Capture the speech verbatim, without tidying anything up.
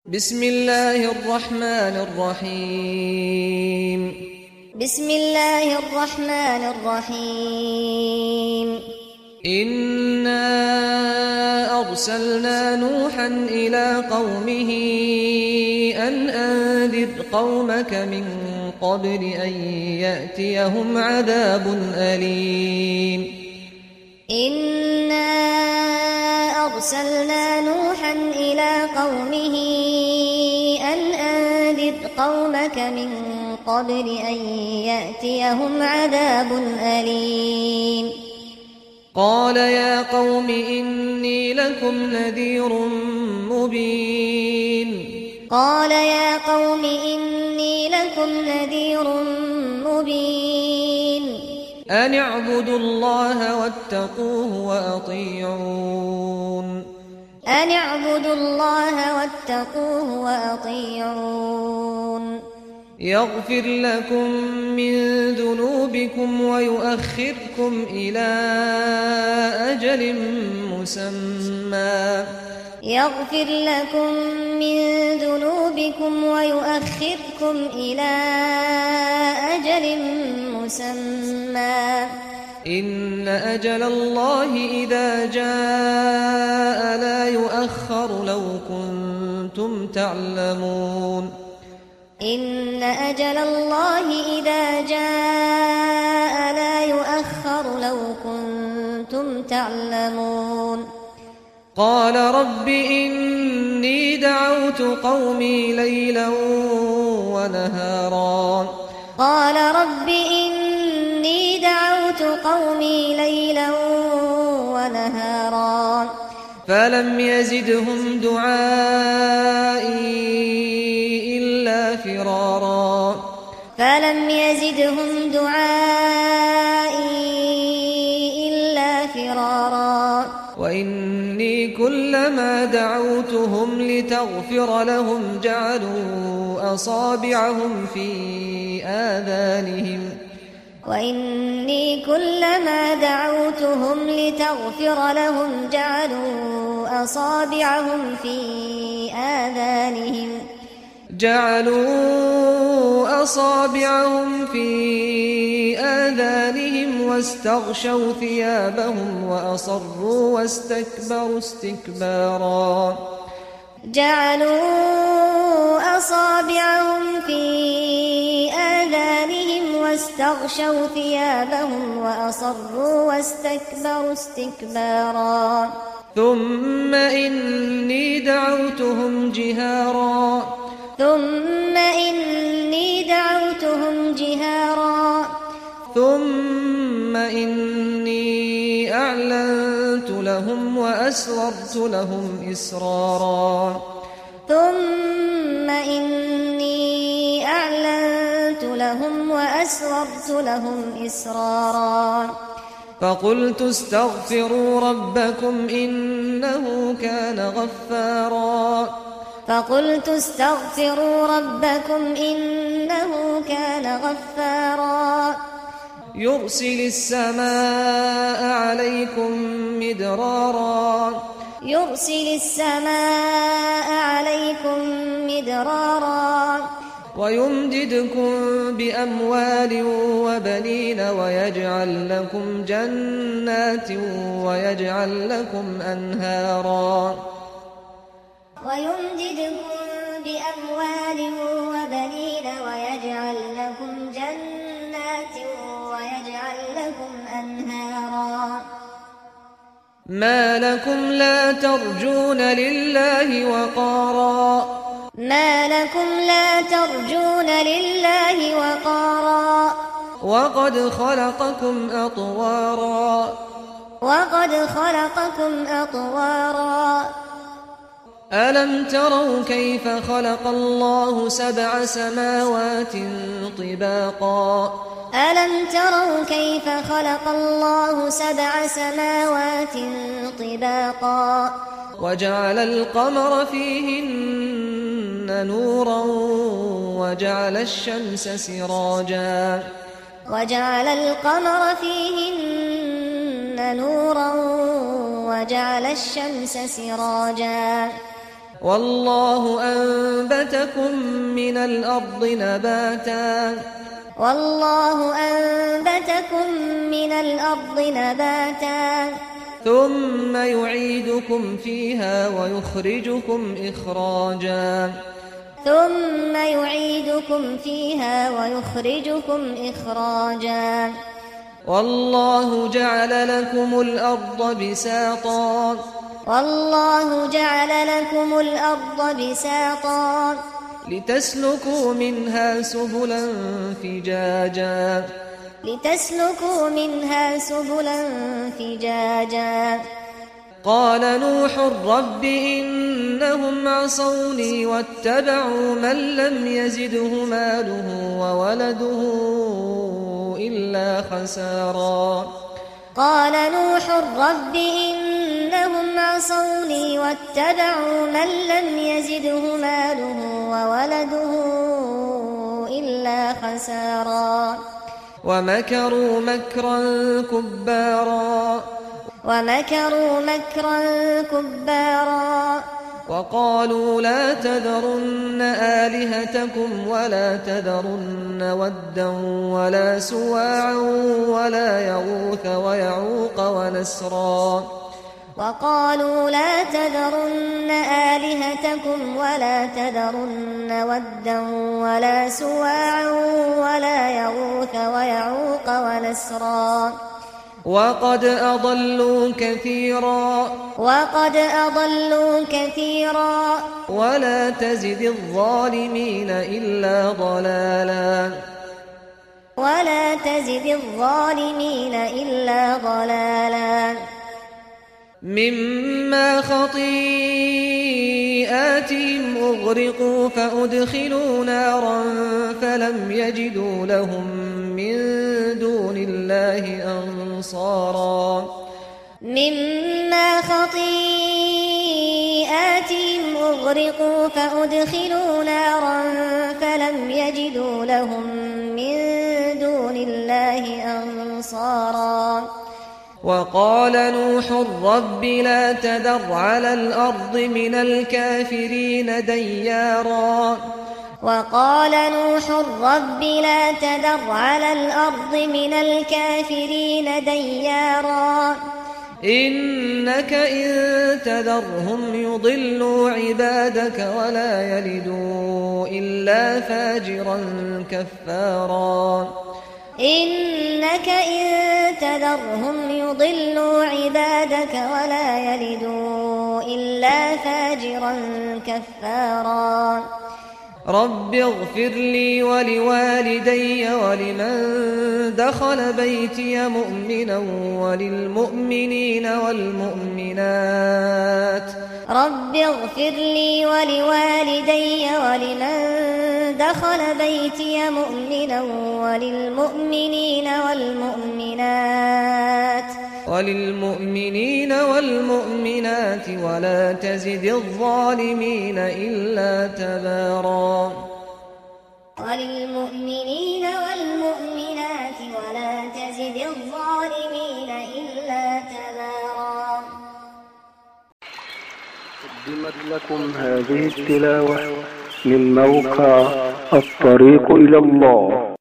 بسم الله الرحمن الرحيم بسم الله الرحمن الرحيم إنا أرسلنا نوحا إلى قومه أن أنذر قومك من قبل أن يأتيهم عذاب أليم إنا أرسلنا نوحا إلى قومه أن أنذر قومك من قبل أن يأتيهم عذاب أليم قال يا قوم إني لكم نذير مبين قال يا قوم إني لكم نذير مبين أن اعبدوا الله واتقوه وأطيعون أن اعبدوا الله واتقوه وأطيعون يغفر لكم من ذنوبكم ويؤخركم إلى أجل مسمى يغفر لكم من ذنوبكم ويؤخركم إلى أجل مسمى إن أجل الله إذا جاء لا يؤخر لو كنتم تعلمون إن أجل الله إذا جاء لا يؤخر لو كنتم تعلمون قال رب إني دعوت قومي ليلا ونهارا قال رب إني دعوت قومي ليلا ونهارا فلم يزدهم دعائي إلا فرارا فلم يزدهم دعائي إلا فرارا وإني كلما دعوتهم لتغفر لهم جعلوا أصابعهم في آذانهم وإني كلما دعوتهم لتغفر لهم جعلوا أصابعهم في آذانهم جعلوا أصابعهم في آذانهم واستغشوا ثيابهم وأصروا واستكبروا استكبارا جعلوا أصابعهم في آذانهم واستغشوا ثيابهم وأصروا واستكبروا استكبارا ثم إني دعوتهم جهارا ثم إني دعوتهم جهارا ثم إني أعلنت لهم وأسررت لهم إسرارا ثم إني أعلنت لهم وأسررت لهم إسرارا فقلت استغفروا ربكم إنه كان غفارا فقلت استغفروا ربكم إنه كان غفارا يرسل السماء عليكم مدرارا يرسل السماء عليكم مدرارا ويمددكم بأموال وبنين ويجعل لكم جنات ويجعل لكم أنهارا ويمددكم بأموال وبنين ويجعل لكم جنات ويجعل لكم أنهارا ما لكم لا ترجون لله وقارا ما لكم لا ترجون لله وقارا وقد خلقكم أطوارا وقد خلقكم أطوارا ألم تروا كيف خلق الله سبع سماوات طباقا ألم تروا كيف خلق الله سبع سماوات طباقا وجعل القمر فيهن نورا وجعل الشمس سراجا وجعل القمر فيهن نورا وجعل الشمس سراجا والله أنبتكم من الأرض نباتا والله أنبتكم من الأرض نباتا ثم يعيدكم فيها ويخرجكم إخراجا ثم يعيدكم فيها ويخرجكم إخراجا والله جعل لكم الأرض بساطا والله جعل لكم الأرض بساطا لتسلكوا منها سبلا فجاجا لتسلكوا منها سبلا فجاجا قال نوح رب إنهم عصوني واتبعوا من لم يزده ماله وولده إلا خسارا قال نوح رب إنهم عصوني واتبعوا من لم يزده ماله وولده إلا خسارا ومكروا مكرا كبارا ومكروا مكرا كبارا وقالوا لا تذرن آلهتكم ولا تذرن ودا ولا سواعا ولا يغوث ويعوق ونسرا وقالوا لا تذرن آلهتكم ولا تذرن ودا ولا سواعا ولا يغوث ويعوق ونسرا وقد أضلوا كثيرا وقد أضلوا كثيرا ولا تزد الظالمين إلا ضلالا ولا تزد الظالمين إلا ضلالا مما خطيئاتهم أغرقوا فأدخلوا نارا فلم يجدوا لهم من دون الله أنصارا مما خطيئاتهم أغرقوا فأدخلوا نارا فلم يجدوا لهم من دون الله أنصارا وقال نوح رب لا تذر على الأرض من الكافرين ديارا وقال نوح رب لا تذر على الأرض من الكافرين ديارا إنك إن تذرهم يضلوا عبادك ولا يلدوا إلا فاجرا كفارا إنك إن تذرهم يضلوا عبادك ولا يلدوا إلا فاجرا كفارا رب اغفر لي ولوالدي ولمن دخل بيتي مؤمنا وللمؤمنين والمؤمنات رب اغفر لي ولوالدي ولمن دخل بيتي مؤمنا وللمؤمنين والمؤمنات وللمؤمنين والمؤمنات ولا تزد الظالمين إلا تبارا وللمؤمنين والمؤمنات ولا تزد الظالمين إلا تبارا. قدمت لكم هذه التلاوة من موقع الطريق إلى الله.